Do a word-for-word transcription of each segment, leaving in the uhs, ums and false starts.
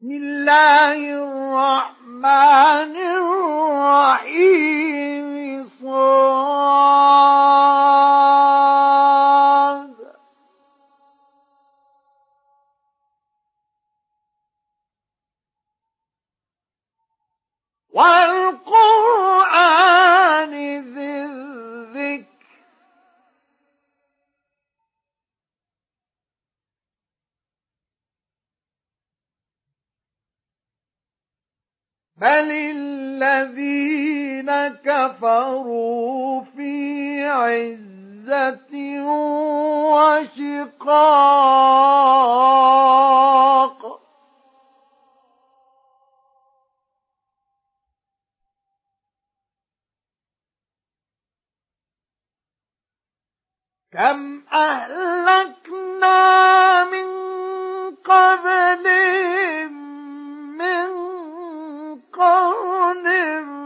بسم الله الرحمن الرحيم صاد والقرآن ذي الذكر بل الذين كفروا في عزة وشقاق كم أهلكنا من قبلهم من قرن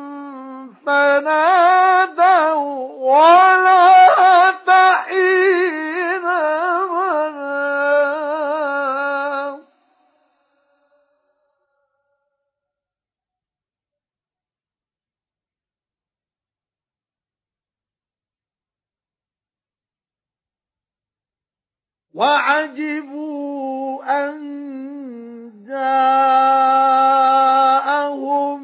فنادوا ولا تحين مناص وعجبوا أن جاءهم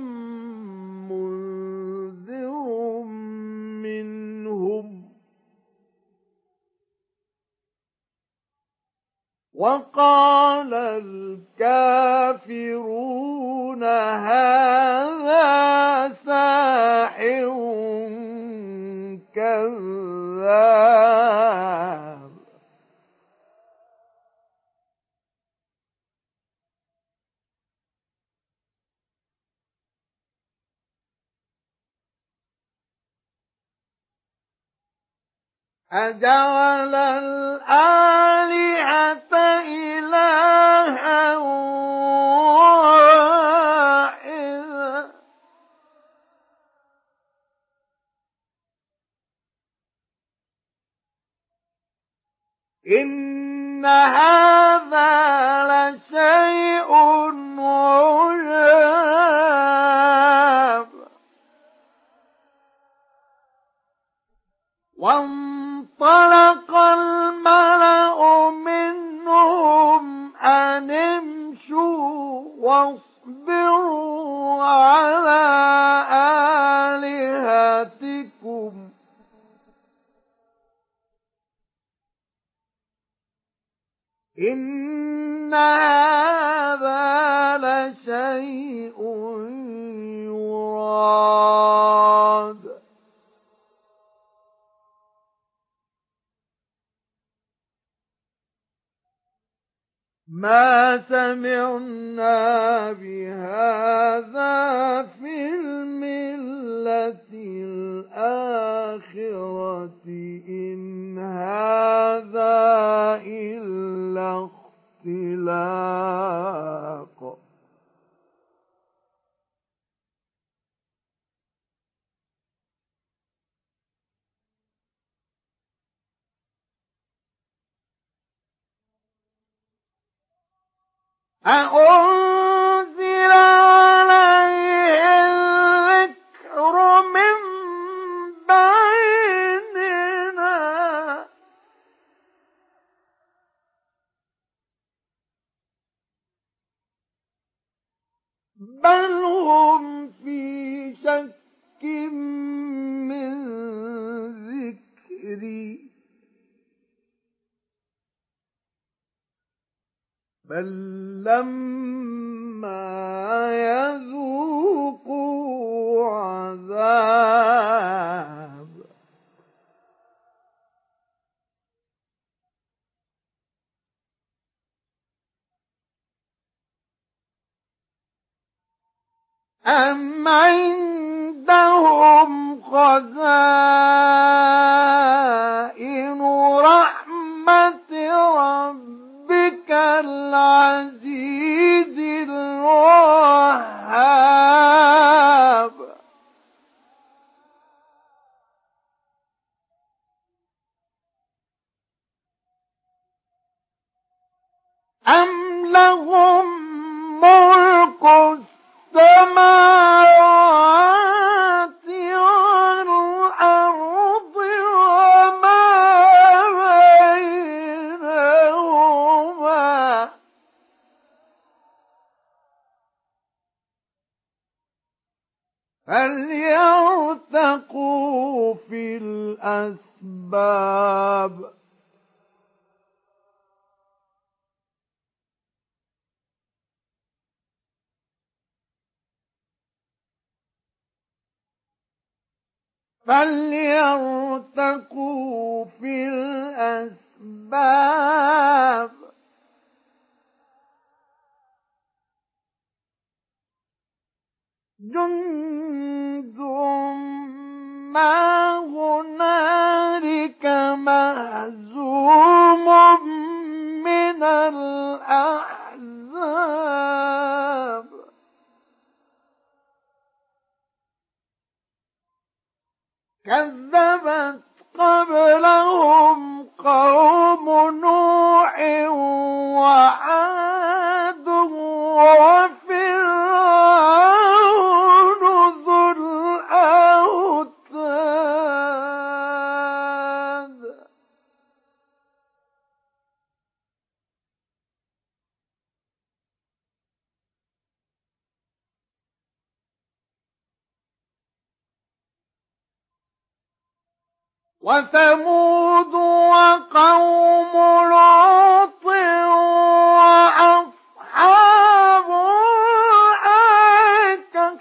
منذر منهم وقال الكافرون هذا ساحر كذاب أجعل الآلهة إلها واحدا إن هذا لشيء عجاب وانطلق الملأ منهم أن امشوا واصبروا على آلهتكم إن هذا لشيء يراد ما سمعنا بهذا في الملة الآخرة إن هذا إلا اختلاق أأنزل عليه الذكر من بيننا بل هم في شك من ذكري بل لما يذوقوا عذاب أم عندهم خزائن رحمة ربك العزيز الوهاب أم لهم ملك فليرتقوا في الأسباب فليرتقوا في الأسباب جند ما هنالك مهزوم من الأحزاب كذبت قبلهم قوم نوح وعاد وفرعون ذو الأوتاد وثمود وقوم لوط وأصحاب الأيكة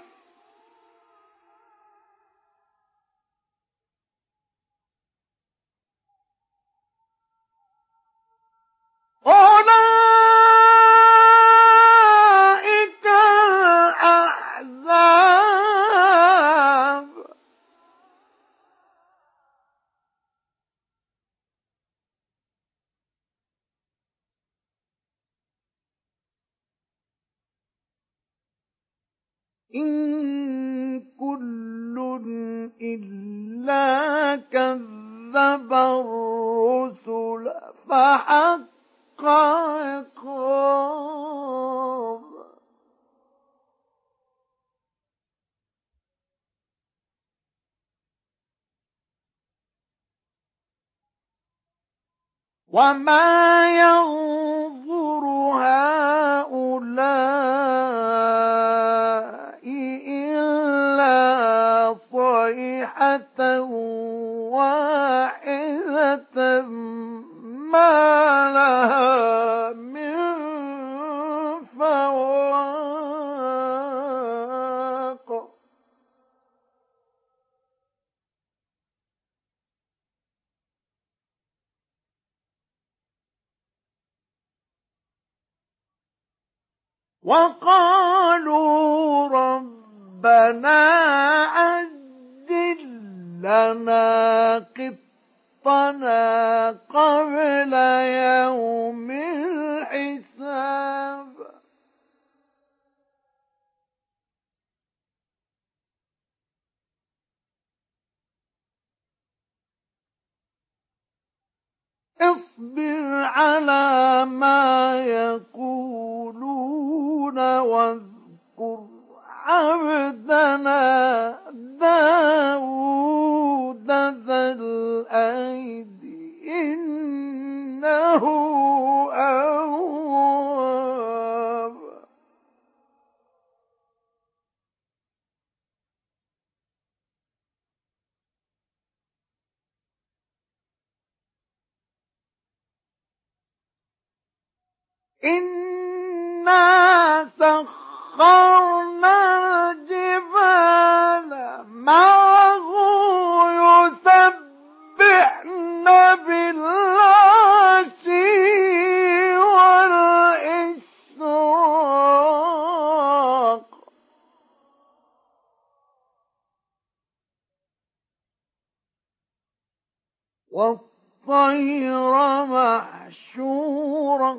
أولئك الأحزاب إن كل إلا كذب الرسل فحق عقاب وما ينظر هؤلاء إلا صيحة واحدة ما لها من فواق وقالوا ربنا عجل لنا قطنا قبل يوم الحساب اصبر على ما يقولون واذكر عبدنا داود ذا الأيد إنه أواب إنا سخرنا الجبال معه يسبحن بالعشي والإشراق والطير محشورة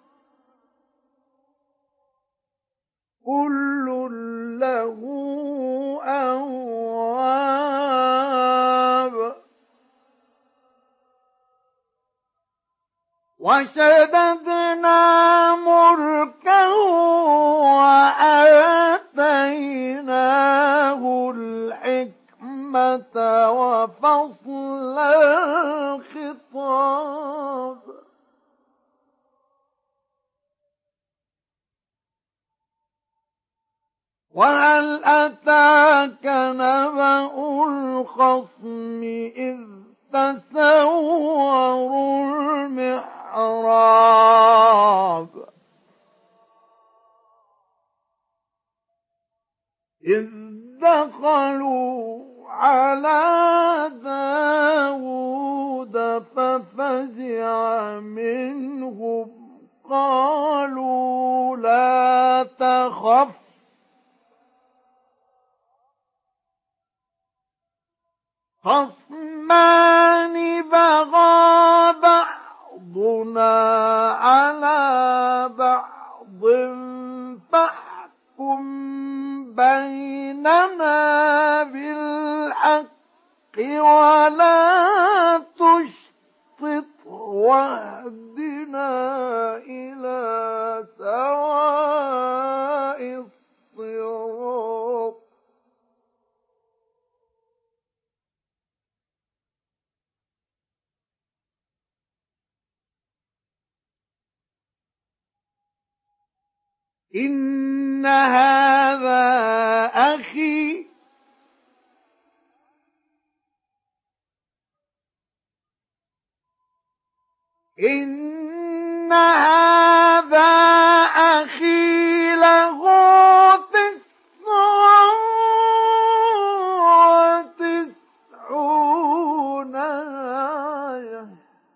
كل له أواب وشددنا ملكه وآتيناه الحكمة وفصل الخطاب وهل أتاك نبأ الخصم إذ تسوروا المحراب إذ دخلوا على داود ففزع منهم قالوا لا تخف خصمان بغى بعضنا على بعض فاحكم بيننا بالحق ولا تشطط واهدنا إلى سواء الصراط إن هذا أخي إن هذا أخي له تسع وتسعون آية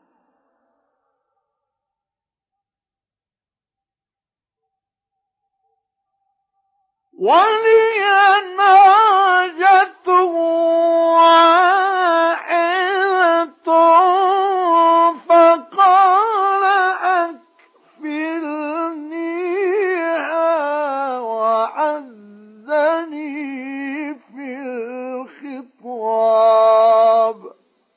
ولي ناجة واحدة فقال أكفلنيها وعزني في الخطاب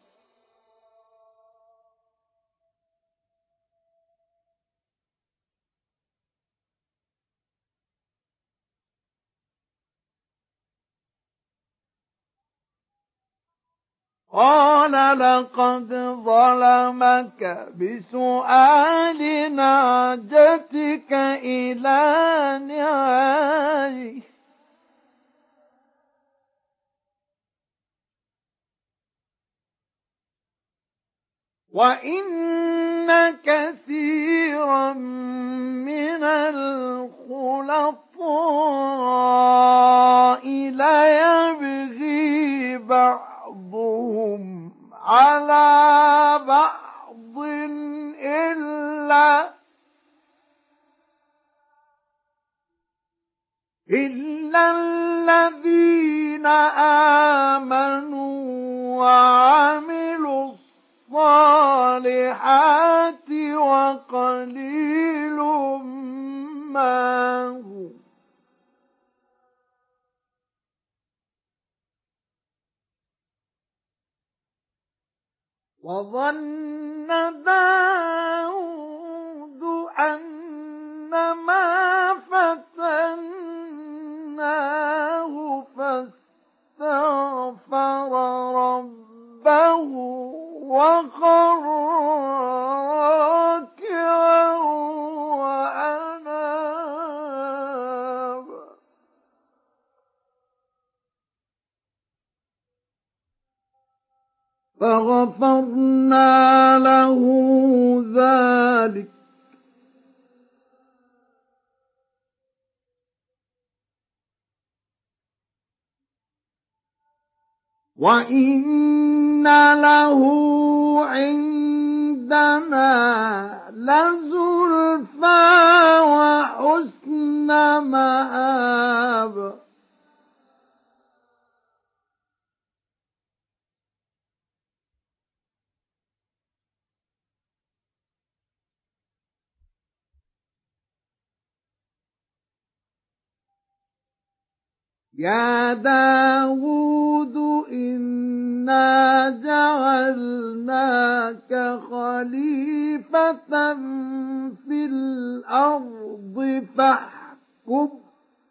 قال لقد ظلمك بسؤال نعجتك إلى نعاجه وإن كثيرا من الخلطاء ليبغي بعضهم على بعض إلا إلا الذين آمنوا وعملوا الصالحات وقليل ما هم وظن داود أنما فتناه فاستغفر ربه وخر راكعا وأناب فغفرنا له ذلك وإن له عندنا لزلفى وحسن مآب يا داود إنا جعلناك خليفة في الأرض فاحكم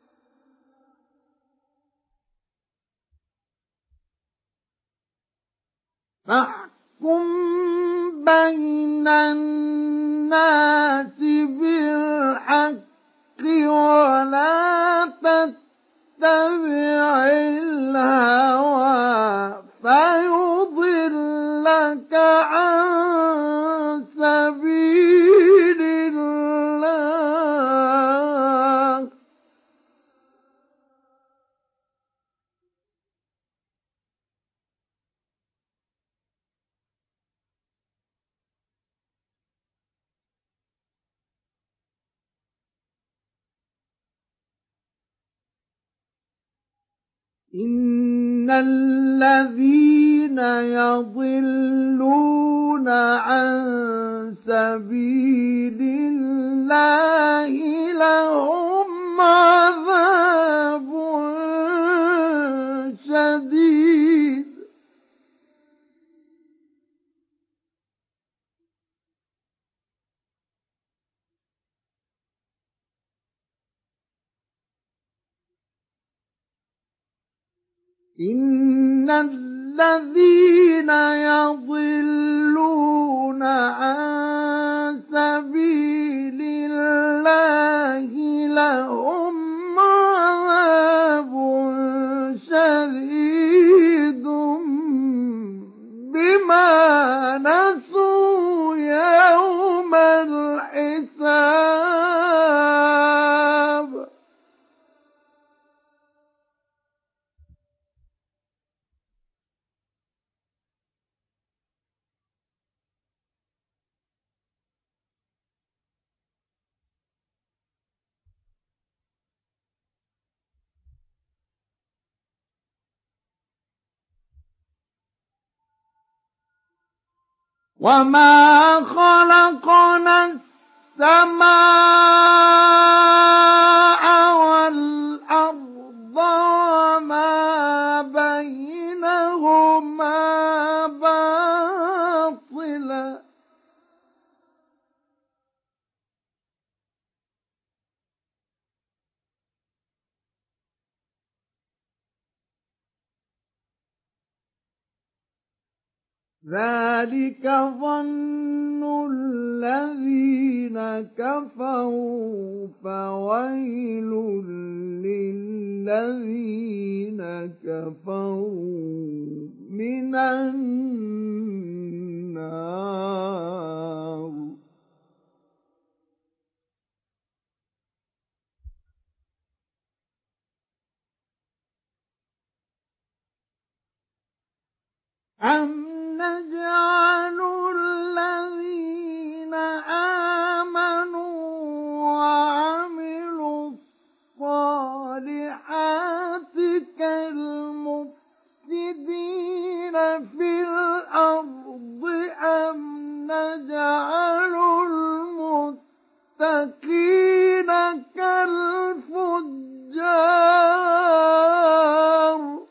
فاحكم بين الناس بالحق ولا تتبع تتبع الهوى فيضلك عن سبيل الله. إن الذين يضلون عن سبيل الله لهم عذاب شديد. إن الذين يضلون عن سبيل الله لهم عذاب شديد بما نسوا يوم الحساب. وما خلقنا السماء والأرض وما بينهما باطلا ذلك ظن الذين كفروا فويل للذين كفروا من النار. أم نجعل الذين آمنوا وعملوا الصالحات كالمفسدين في الأرض أم نجعل المتقين كالفجار.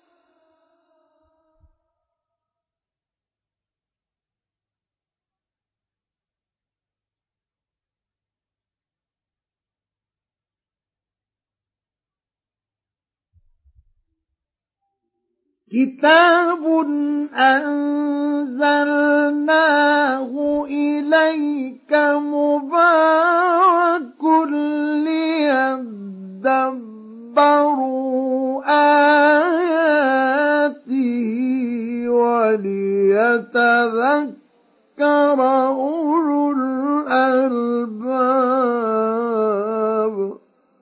كتاب أنزلناه إليك مبارك ليدبروا آياته وليتذكر أولو الألباب.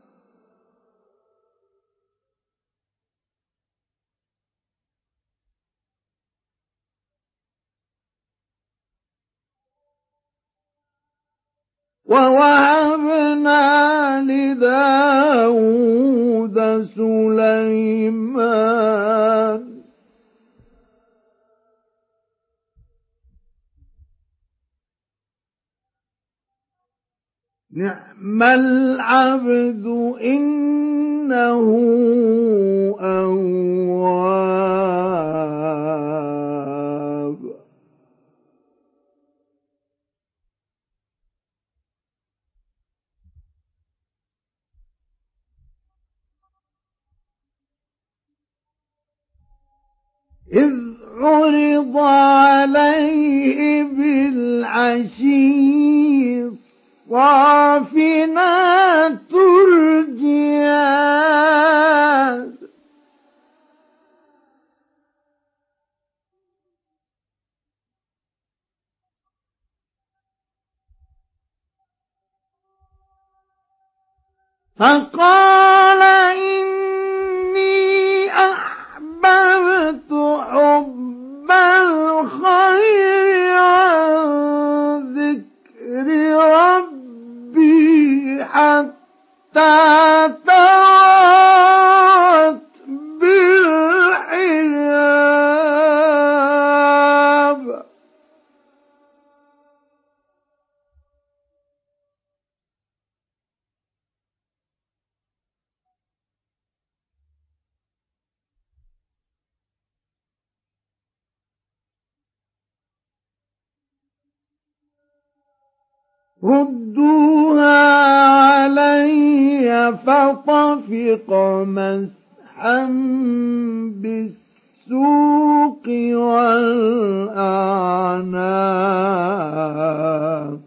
ووهبنا لداود سليمان نعم العبد إنه أواب. إذ عرض عليه بالعشي الصافنات الجياد فقال إني أحببت حب الخير عن ذكر ربي حتى توارت بالحجاب. ردوها علي فطفق مسحا بالسوق والأعناق.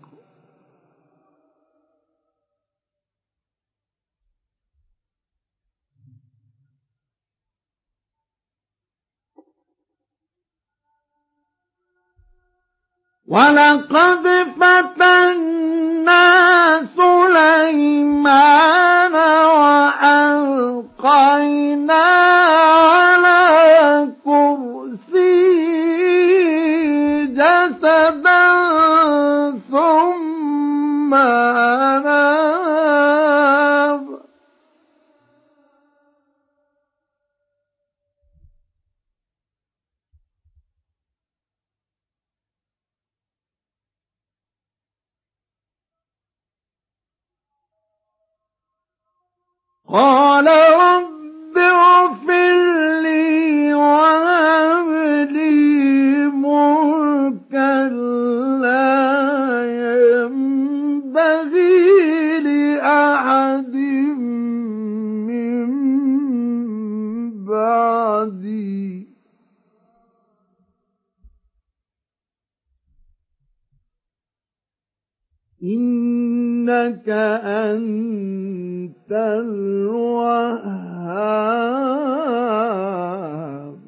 ولقد فتنا سليمان وألقينا على كرسيه جسدا ثم أناب. قال رب اغفر لي وهب لي ملكا لا ينبغي لأحد من بعدي إنك أنت الوهاب.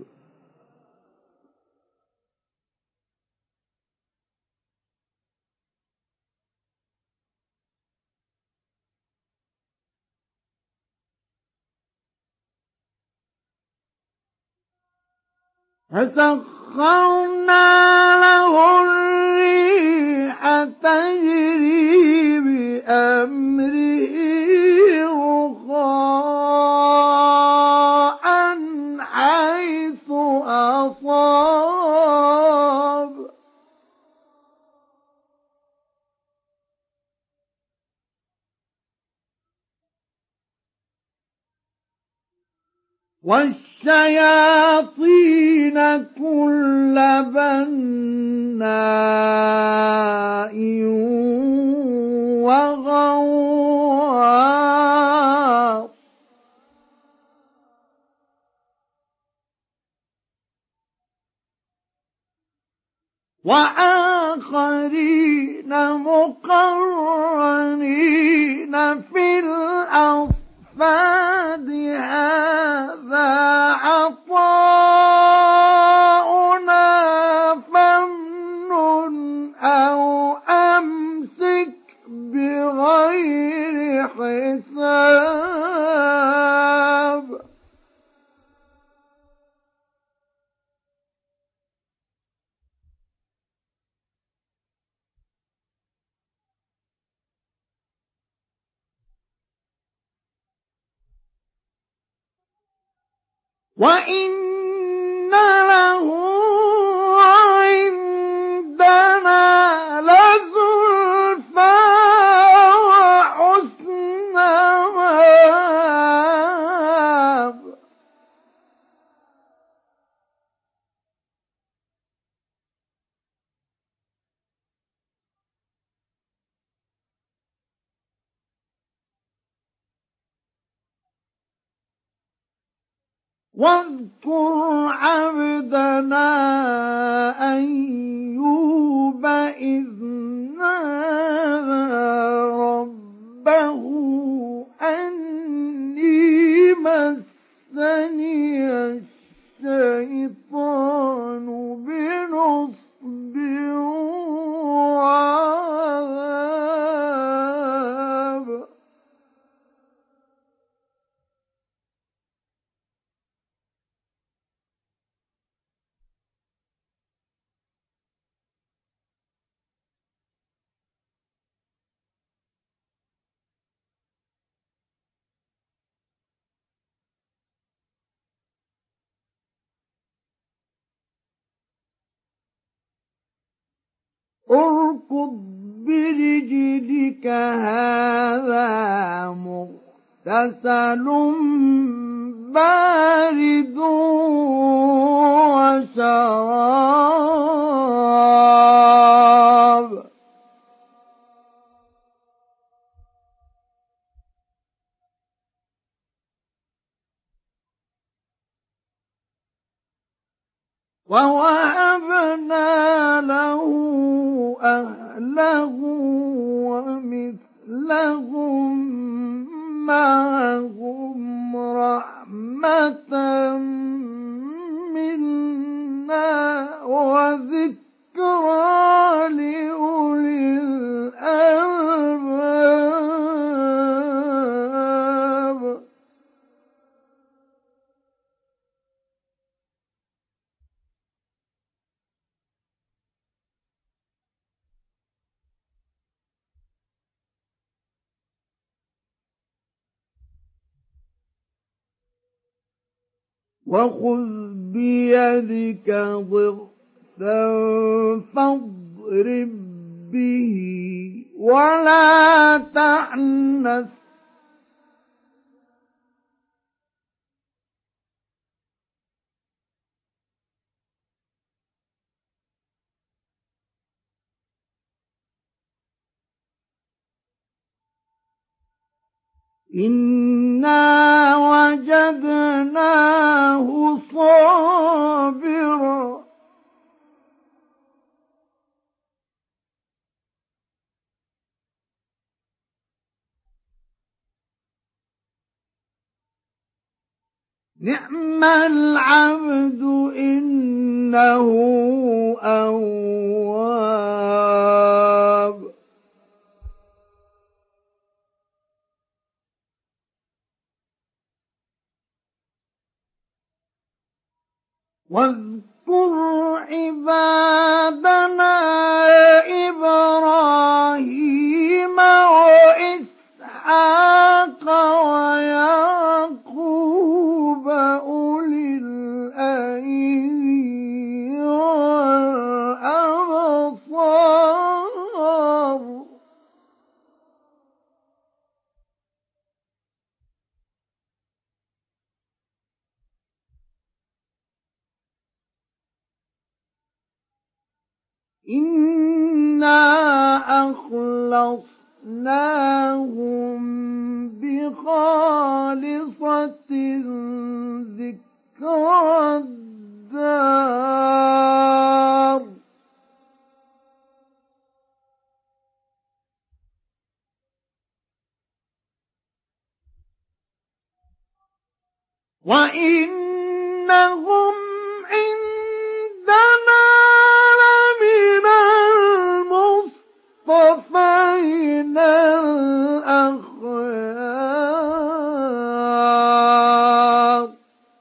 فسخرنا له الريح تجري بأمره رخاء حيث أصاب. والشياطين كل بناء وغواص. وآخرين مقرنين في الأصفاد هذا عطاؤنا فامنن أو أمسك بغير حساب. وإن له عندنا لزلفى وحسن مآب. واذكر عبدنا أيوب إذ نادى ربه أني مسني الشيطان بنصب وعذاب. اركض برجلك هذا مغتسل بارد وشراب. ووهبنا له أهله ومثلهم معهم رحمة منا وذكرى لأولي الألباب. وخذ بيدك ضغثا فاضرب به ولا تحنث إنا وجدناه صابرا نعم العبد إنه أواب. واذكر عبادنا إبراهيم وإسحاق ويعقوب أولي الأيدي والأبصار. إنا أخلصناهم بخالصة ذكرى الدار. وإنهم عندنا لمن المصطفين الأخيار.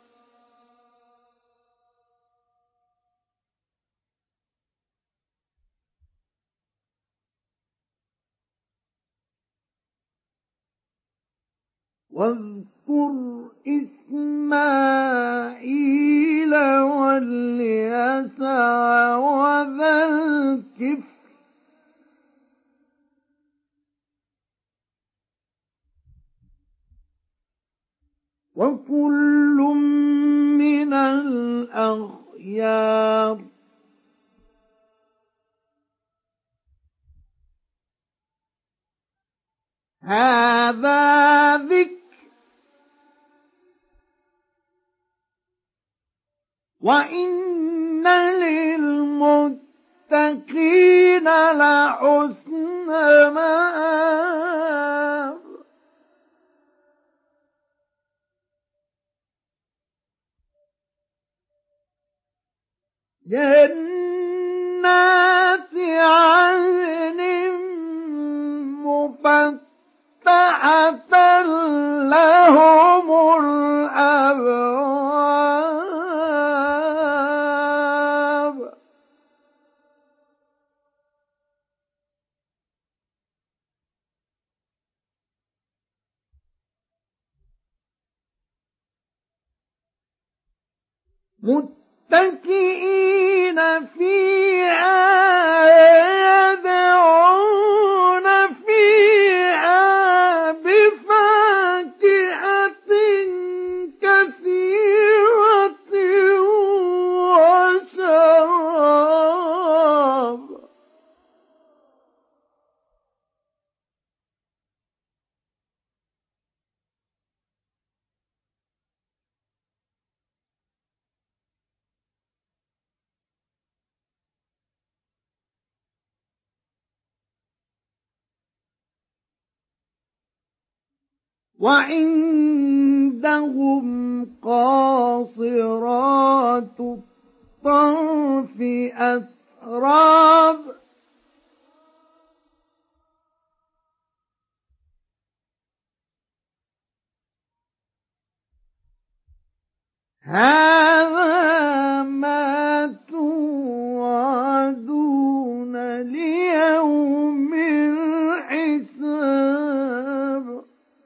واذكر إسماعيل واليسع وذا الكفل وكل من الأخيار. هذا ذكر وإن للمتقين لحسن مآب. جنات عدن مفتحة لهم الأبواب. متكئين فيها وعندهم قاصرات الطرف أتراب هذا ما توعدون ليوم الحساب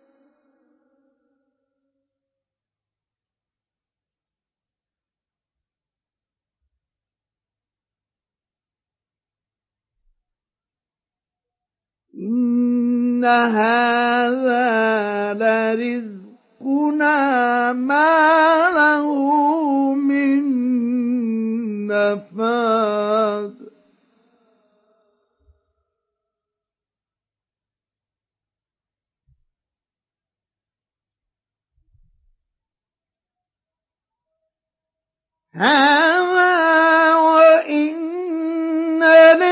إن هذا لرزقنا ما له من نفاد هذا وإن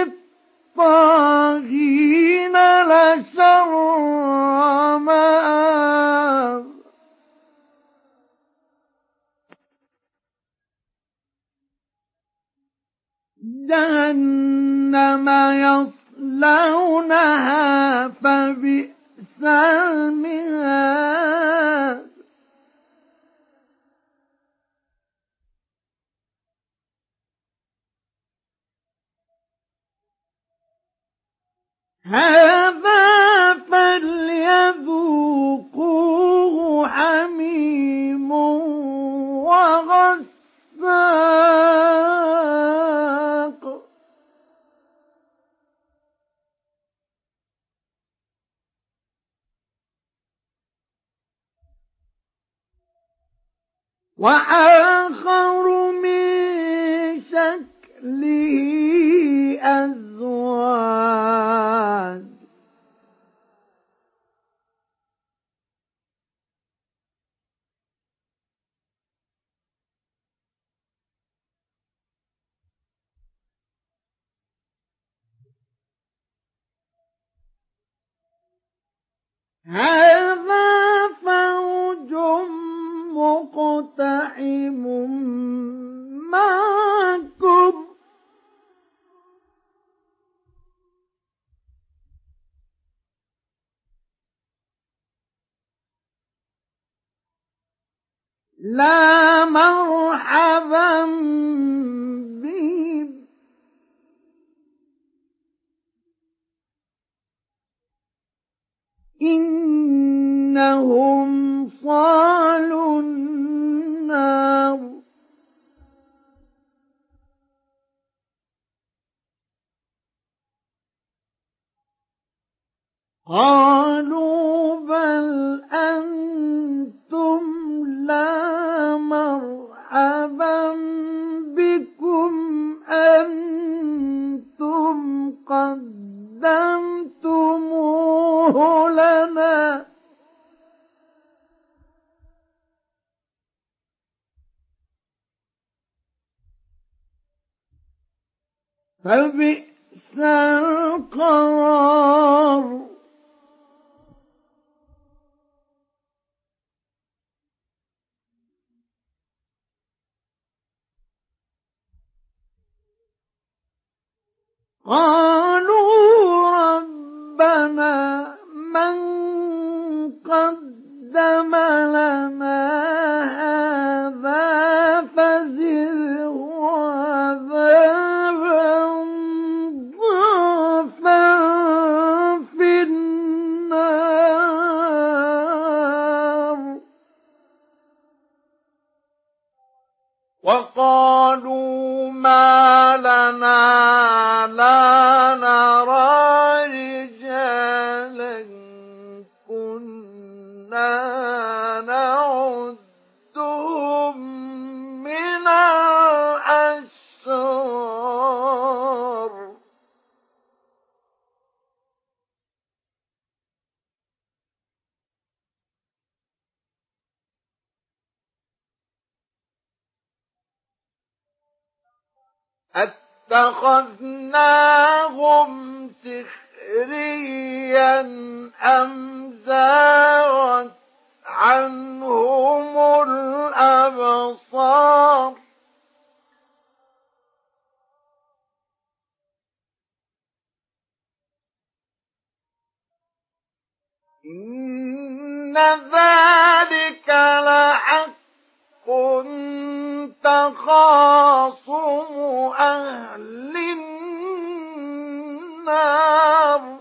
للطاغين لشر مآب جهنم يصلونها فبئس المهاد هذا فليذوقوه حميم وغساق وآخر من شكله أزواج هذا فوج مقتحم معكم لا مرحبا بهم إنهم صالوا النار قالوا بل أنتم لا مرحبا بكم أنتم قدمتموه لنا فبئس القرار قالوا ربنا من قدم لنا هذا فزده عذابا ضعفا في النار وقالوا ما لنا لا نرى رجالا كنا نعدهم من الأشرار اتخذناهم سخريا أم زاغت عنهم الأبصار إن ذلك لحق تخاصم أهل النار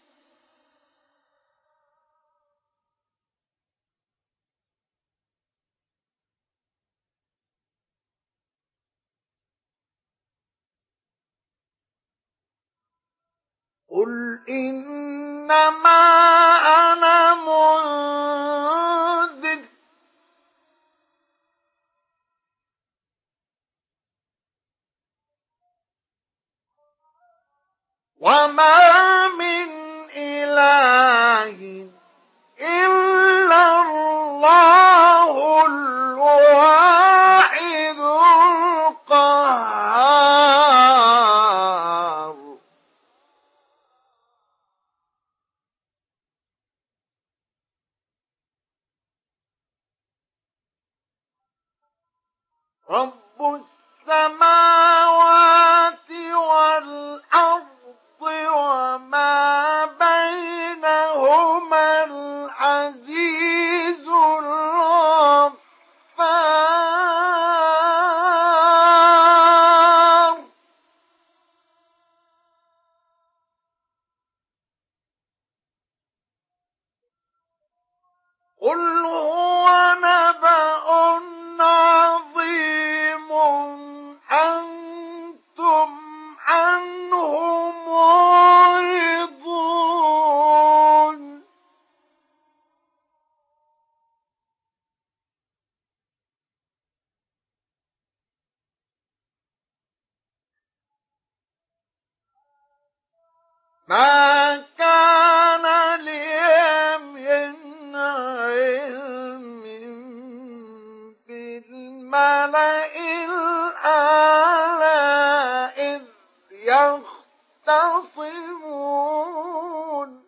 قل إنما أنا منذر وما من إله إلا الله الواحد القهار رب السماوات والأرض وما بينهما العزيز الغفار قل هو نبأ عظيم أنتم عنه معرضون ما كان لي من علم بالملئ الأعلى إذ يختصمون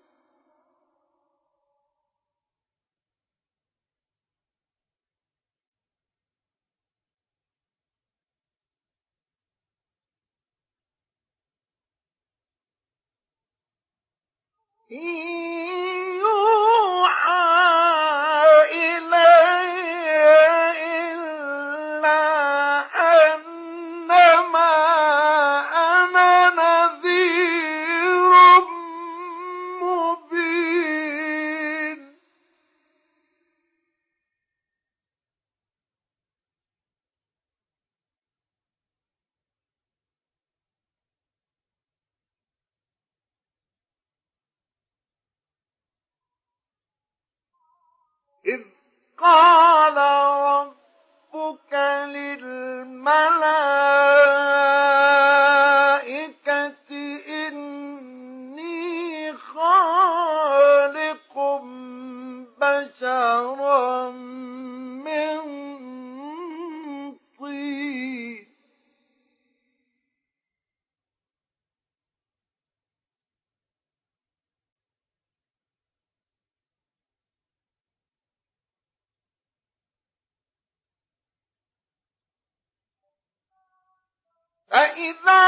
إن يوحى إلي إلا أنما أنا نذير مبين إذ قال ربك للملائكة إني خالق بشرا من طين فإذا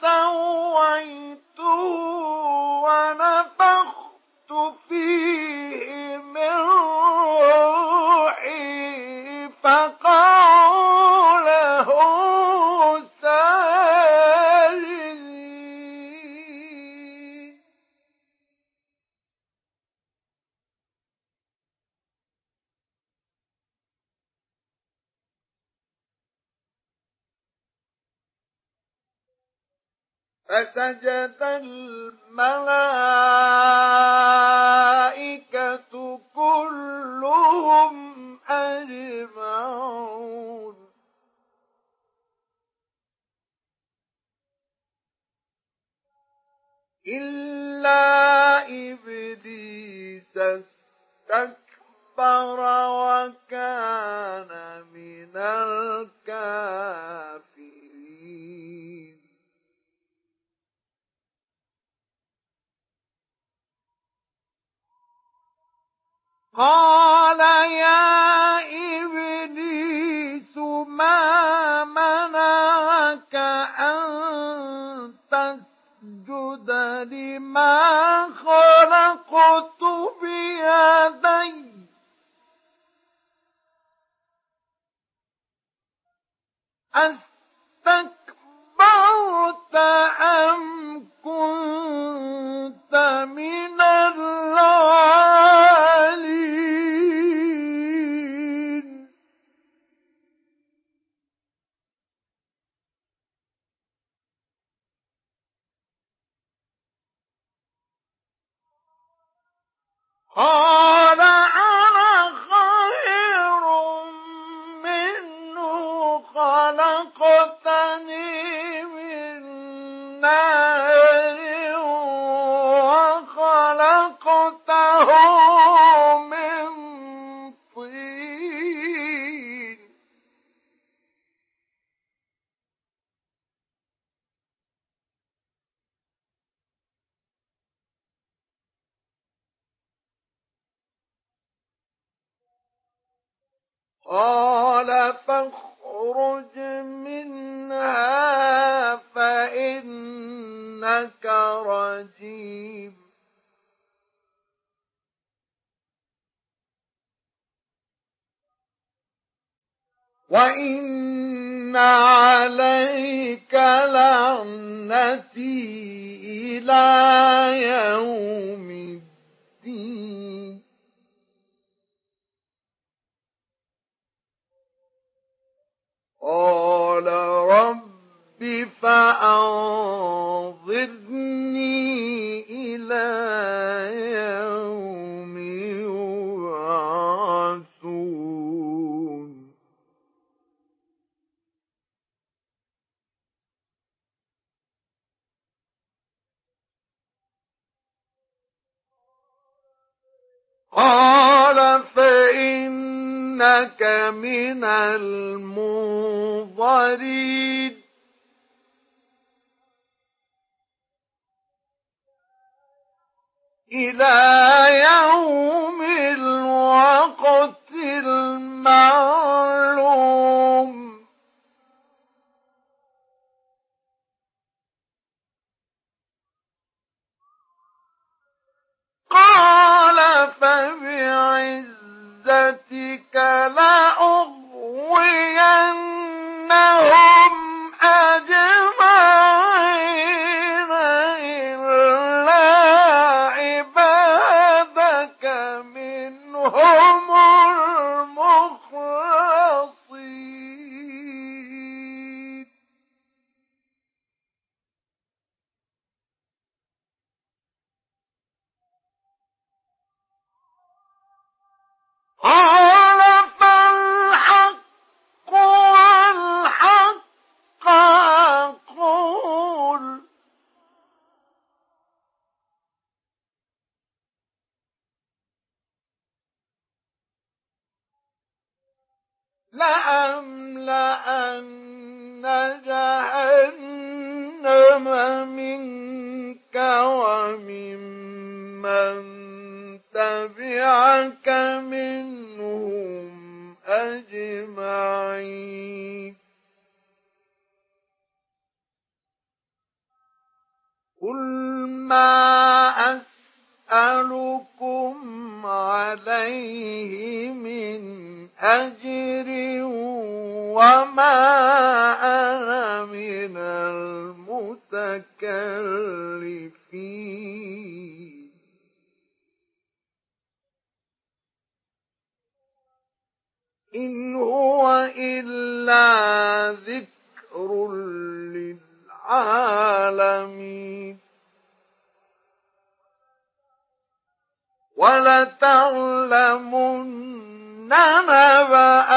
سويته ونفخت فيه من روحي فقعوا له ساجدين فسجد الملائكة كلهم أجمعون إلا إبليس استكبر وكان من الكافرين قال قال يا إبليس ما منعك أن تسجد لما خلقت بيدي أستكبرت أم كنت من العالين قال أنا خير منه خلقتني من نار وخلقته من طين قال فاخرج منها فإنك رجيم وإن عليك لعنتي إلى يوم الدين قال رب فأنظرني إلى يوم يبعثون قال فإنك من المنظرين إلى يوم الوقت المعلوم قال فبعزتك لأغوينهم أجمعين إلا عبادك منهم المخلصين قال فالحق والحق أقول لأملأن جهنم منك وممن تبعك منهم أجمعين قل ما أسألكم عليه من أجر وما أنا من المتكلفين إن هو إلا ذكر للعالمين ولتعلمن نبأه